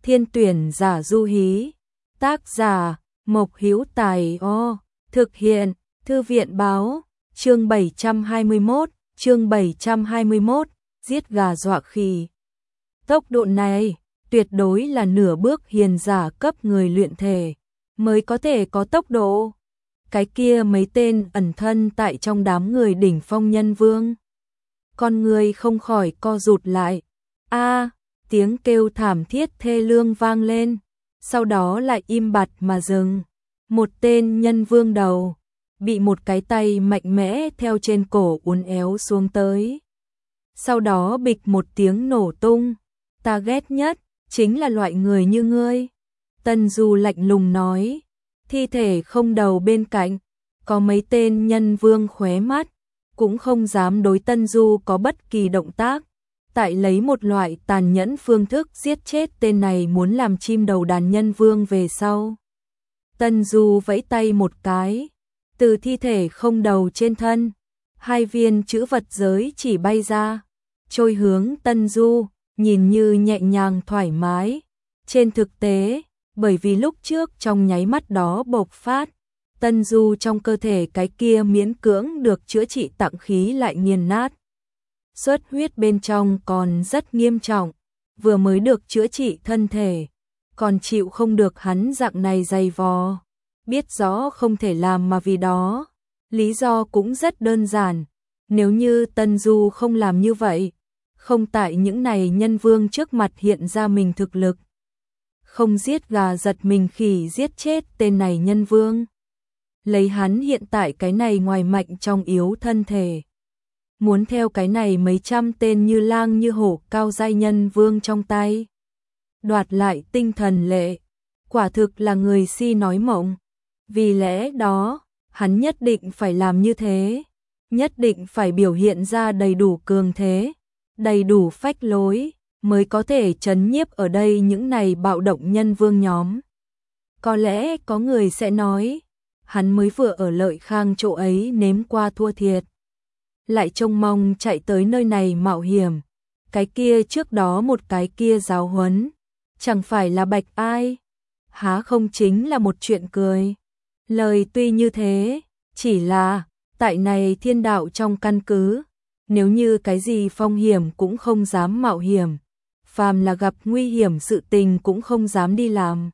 Thiên tuyển giả du hí. Tác giả Mộc Hữu Tài. Thực hiện Thư viện báo. Chương 721, giết gà dọa khỉ. Tốc độ này tuyệt đối là nửa bước hiền giả cấp người luyện thể mới có thể có tốc độ. Cái kia mấy tên ẩn thân tại trong đám người đỉnh phong nhân vương, con người không khỏi co rụt lại. Tiếng kêu thảm thiết thê lương vang lên, sau đó lại im bặt mà dừng. Một tên nhân vương đầu bị một cái tay mạnh mẽ theo trên cổ uốn éo xuống tới. Sau đó bịch một tiếng nổ tung. Ta ghét nhất chính là loại người như ngươi. Tân Du lạnh lùng nói. Thi thể không đầu bên cạnh, có mấy tên nhân vương khóe mắt, cũng không dám đối Tân Du có bất kỳ động tác. Tại lấy một loại tàn nhẫn phương thức giết chết tên này muốn làm chim đầu đàn nhân vương về sau. Tân Du vẫy tay một cái, từ thi thể không đầu trên thân, 2 viên chữ vật giới chỉ bay ra, trôi hướng Tân Du, nhìn như nhẹ nhàng thoải mái. Trên thực tế, bởi vì lúc trước trong nháy mắt đó bộc phát, Tân Du trong cơ thể cái kia miễn cưỡng được chữa trị tạng khí lại nghiền nát. Xuất huyết bên trong còn rất nghiêm trọng, vừa mới được chữa trị thân thể, còn chịu không được hắn dạng này dày vò. Biết rõ không thể làm mà vì đó, lý do cũng rất đơn giản. Nếu như Tân Du không làm như vậy, không tại những này nhân vương trước mặt hiện ra mình thực lực, không giết gà giật mình khỉ giết chết tên này nhân vương, lấy hắn hiện tại cái này ngoài mạnh trong yếu thân thể, muốn theo cái này mấy trăm tên như lang như hổ cao giai nhân vương trong tay đoạt lại tinh thần lệ, quả thực là người si nói mộng. Vì lẽ đó, hắn nhất định phải làm như thế, nhất định phải biểu hiện ra đầy đủ cường thế, đầy đủ phách lối, mới có thể trấn nhiếp ở đây những này bạo động nhân vương nhóm. Có lẽ có người sẽ nói, hắn mới vừa ở Lợi Khang chỗ ấy nếm qua thua thiệt, lại trông mong chạy tới nơi này mạo hiểm, cái kia trước đó một cái kia giáo huấn, chẳng phải là bạch ai, há không chính là một chuyện cười. Lời tuy như thế, chỉ là tại này thiên đạo trong căn cứ, nếu như cái gì phong hiểm cũng không dám mạo hiểm, phàm là gặp nguy hiểm sự tình cũng không dám đi làm.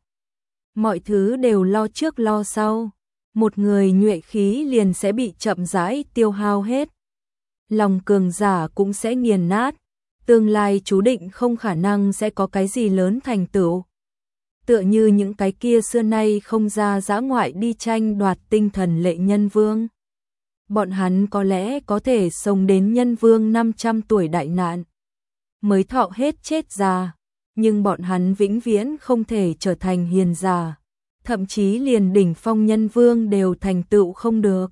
Mọi thứ đều lo trước lo sau, một người nhuệ khí liền sẽ bị chậm rãi tiêu hao hết. Lòng cường giả cũng sẽ nghiền nát, tương lai chú định không khả năng sẽ có cái gì lớn thành tựu. Tựa như những cái kia xưa nay không ra dã ngoại đi tranh đoạt tinh thần lệ nhân vương. Bọn hắn có lẽ có thể sống đến nhân vương 500 tuổi đại nạn, mới thọ hết chết già, nhưng bọn hắn vĩnh viễn không thể trở thành hiền giả, thậm chí liền đỉnh phong nhân vương đều thành tựu không được.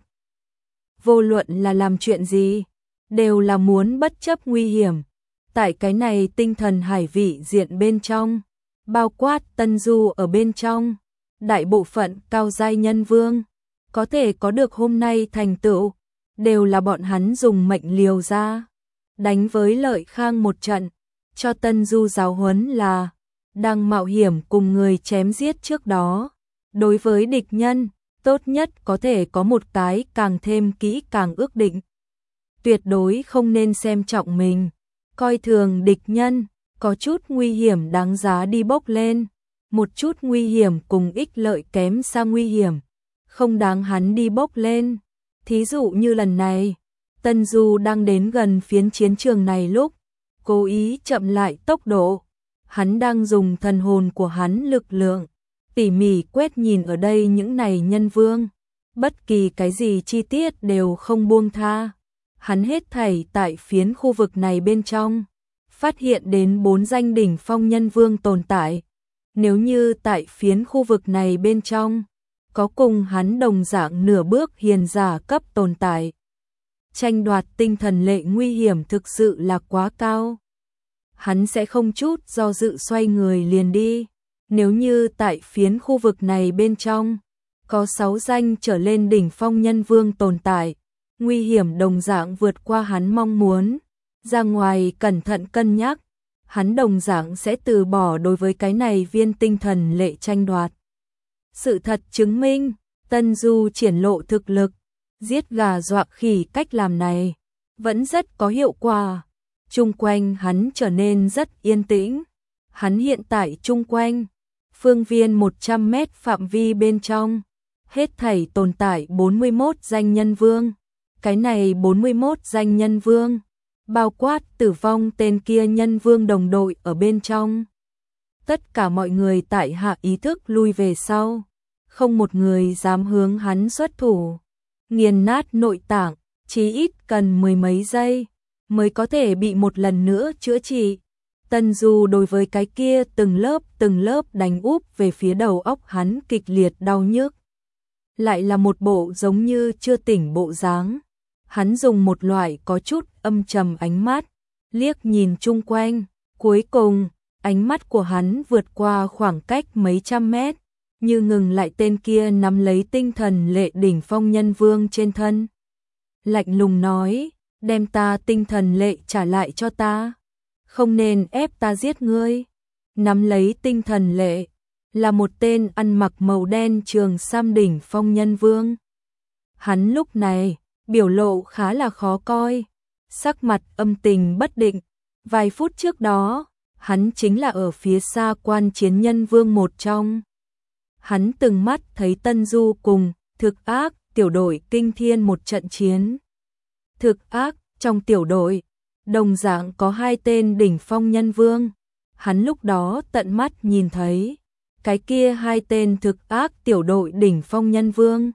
Vô luận là làm chuyện gì, đều là muốn bất chấp nguy hiểm. Tại cái này tinh thần hải vị diện bên trong, bao quát Tân Du ở bên trong, đại bộ phận cao giai nhân vương có thể có được hôm nay thành tựu, đều là bọn hắn dùng mệnh liều ra, đánh với Lợi Khang một trận, cho Tân Du giáo huấn là đang mạo hiểm cùng người chém giết trước đó, đối với địch nhân, tốt nhất có thể có một cái càng thêm kỹ càng ước định. Tuyệt đối không nên xem trọng mình, coi thường địch nhân, có chút nguy hiểm đáng giá đi bốc lên, một chút nguy hiểm cùng ích lợi kém xa nguy hiểm, không đáng hắn đi bốc lên. Thí dụ như lần này, Tân Du đang đến gần phiến chiến trường này lúc, cố ý chậm lại tốc độ, hắn đang dùng thần hồn của hắn lực lượng, tỉ mỉ quét nhìn ở đây những này nhân vương, bất kỳ cái gì chi tiết đều không buông tha. Hắn hết thảy tại phiến khu vực này bên trong, phát hiện đến 4 danh đỉnh phong nhân vương tồn tại. Nếu như tại phiến khu vực này bên trong, có cùng hắn đồng dạng nửa bước hiền giả cấp tồn tại, tranh đoạt tinh thần lệ nguy hiểm thực sự là quá cao. Hắn sẽ không chút do dự xoay người liền đi. Nếu như tại phiến khu vực này bên trong, có 6 danh trở lên đỉnh phong nhân vương tồn tại, nguy hiểm đồng dạng vượt qua hắn mong muốn, ra ngoài cẩn thận cân nhắc, hắn đồng dạng sẽ từ bỏ đối với cái này viên tinh thần lệ tranh đoạt. Sự thật chứng minh, Tân Du triển lộ thực lực, giết gà dọa khỉ cách làm này vẫn rất có hiệu quả. Chung quanh hắn trở nên rất yên tĩnh. Hắn hiện tại chung quanh phương viên 100 mét phạm vi bên trong, hết thảy tồn tại 41 danh nhân vương. Cái này 41 danh nhân vương, bao quát tử vong tên kia nhân vương đồng đội ở bên trong. Tất cả mọi người tại hạ ý thức lui về sau, không một người dám hướng hắn xuất thủ. Nghiền nát nội tạng, chí ít cần mười mấy giây mới có thể bị một lần nữa chữa trị. Tân Du đối với cái kia từng lớp đánh úp về phía đầu óc hắn kịch liệt đau nhức. Lại là một bộ giống như chưa tỉnh bộ dáng. Hắn dùng một loại có chút âm trầm ánh mắt, liếc nhìn chung quanh. Cuối cùng, ánh mắt của hắn vượt qua khoảng cách mấy trăm mét, như ngừng lại tên kia nắm lấy tinh thần lệ đỉnh phong nhân vương trên thân. Lạnh lùng nói, đem ta tinh thần lệ trả lại cho ta. Không nên ép ta giết ngươi. Nắm lấy tinh thần lệ là một tên ăn mặc màu đen trường sam đỉnh phong nhân vương. Hắn lúc này biểu lộ khá là khó coi, sắc mặt âm tình bất định. Vài phút trước đó, hắn chính là ở phía xa quan chiến nhân vương một trong. Hắn từng mắt thấy Tân Du cùng thực ác tiểu đội kinh thiên một trận chiến. Thực ác trong tiểu đội đồng dạng có hai tên đỉnh phong nhân vương. Hắn lúc đó tận mắt nhìn thấy cái kia hai tên thực ác tiểu đội đỉnh phong nhân vương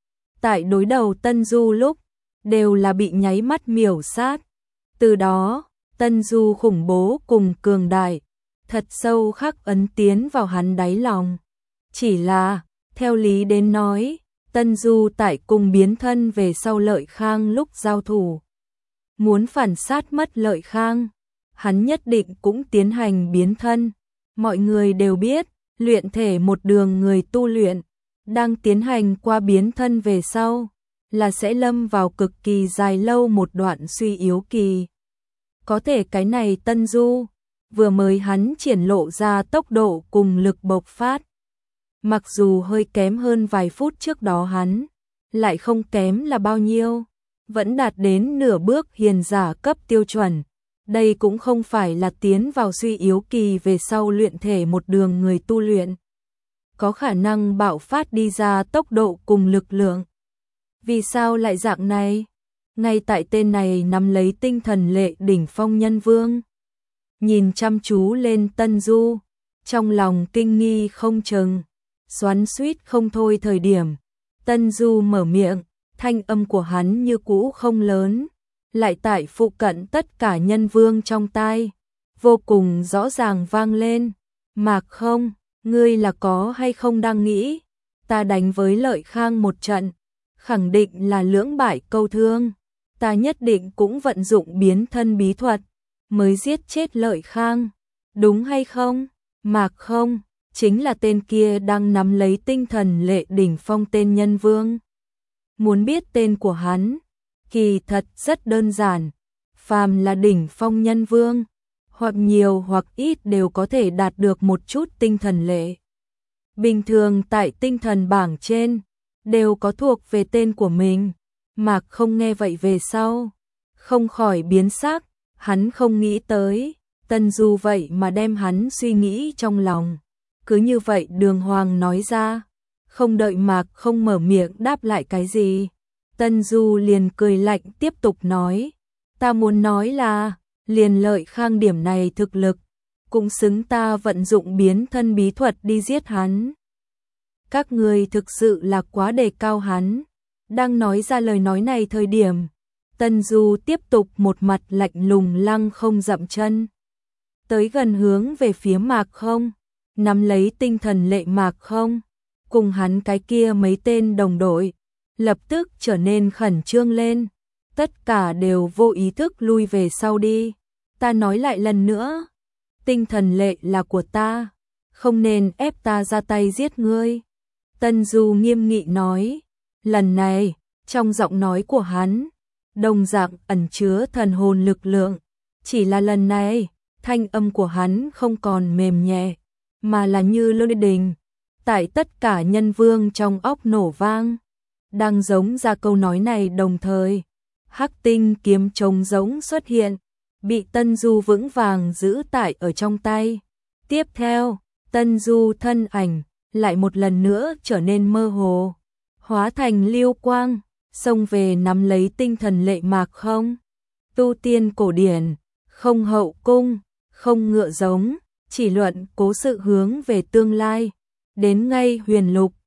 tại đối đầu Tân Du lúc đều là bị nháy mắt miểu sát. Từ đó, Tân Du khủng bố cùng cường đại thật sâu khắc ấn tiến vào hắn đáy lòng. Chỉ là, theo lý đến nói, Tân Du tại cùng biến thân về sau Lợi Khang lúc giao thủ, muốn phản sát mất Lợi Khang, hắn nhất định cũng tiến hành biến thân. Mọi người đều biết, luyện thể một đường người tu luyện, đang tiến hành qua biến thân về sau, là sẽ lâm vào cực kỳ dài lâu một đoạn suy yếu kỳ. Có thể cái này Tân Du, vừa mới hắn triển lộ ra tốc độ cùng lực bộc phát. Mặc dù hơi kém hơn vài phút trước đó hắn, lại không kém là bao nhiêu, vẫn đạt đến nửa bước hiền giả cấp tiêu chuẩn. Đây cũng không phải là tiến vào suy yếu kỳ về sau luyện thể một đường người tu luyện có khả năng bạo phát đi ra tốc độ cùng lực lượng. Vì sao lại dạng này? Ngay tại tên này nắm lấy tinh thần lệ đỉnh phong nhân vương, nhìn chăm chú lên Tân Du, trong lòng kinh nghi không chừng, xoắn xuýt không thôi thời điểm. Tân Du mở miệng, thanh âm của hắn như cũ không lớn, lại tại phụ cận tất cả nhân vương trong tai, vô cùng rõ ràng vang lên. Mạc Không, ngươi là có hay không đang nghĩ, ta đánh với Lợi Khang một trận, khẳng định là lưỡng bại câu thương. Ta nhất định cũng vận dụng biến thân bí thuật, mới giết chết Lợi Khang, đúng hay không? Mạc Không, chính là tên kia đang nắm lấy tinh thần lệ đỉnh phong tên nhân vương. Muốn biết tên của hắn, kỳ thật rất đơn giản, phàm là đỉnh phong nhân vương, hoặc nhiều hoặc ít đều có thể đạt được một chút tinh thần lệ. Bình thường tại tinh thần bảng trên, đều có thuộc về tên của mình. Mạc Không nghe vậy về sau, không khỏi biến sắc, hắn không nghĩ tới, Tân Du vậy mà đem hắn suy nghĩ trong lòng. Cứ như vậy đường hoàng nói ra, không đợi Mạc Không mở miệng đáp lại cái gì. Tân Du liền cười lạnh tiếp tục nói, ta muốn nói là, liền Lợi Khang điểm này thực lực, cũng xứng ta vận dụng biến thân bí thuật đi giết hắn. Các người thực sự là quá đề cao hắn. Đang nói ra lời nói này thời điểm, Tân Du tiếp tục một mặt lạnh lùng lăng không dậm chân. Tới gần hướng về phía Mạc Không, nắm lấy tinh thần lệ Mạc Không, cùng hắn cái kia mấy tên đồng đội, lập tức trở nên khẩn trương lên. Tất cả đều vô ý thức lui về sau đi. Ta nói lại lần nữa, tinh thần lệ là của ta, không nên ép ta ra tay giết ngươi. Tân Du nghiêm nghị nói. Lần này, trong giọng nói của hắn, đồng dạng ẩn chứa thần hồn lực lượng. Chỉ là lần này, thanh âm của hắn không còn mềm nhẹ, mà là như lôi đình, tại tất cả nhân vương trong óc nổ vang. Đang giống ra câu nói này đồng thời, Hắc Tinh kiếm trống giống xuất hiện, bị Tân Du vững vàng giữ tại ở trong tay. Tiếp theo, Tân Du thân ảnh lại một lần nữa trở nên mơ hồ, hóa thành lưu quang, xông về nắm lấy tinh thần lệ mạc không. Tu tiên cổ điển, không hậu cung, không ngựa giống, chỉ luận cố sự hướng về tương lai, đến ngay huyền lục,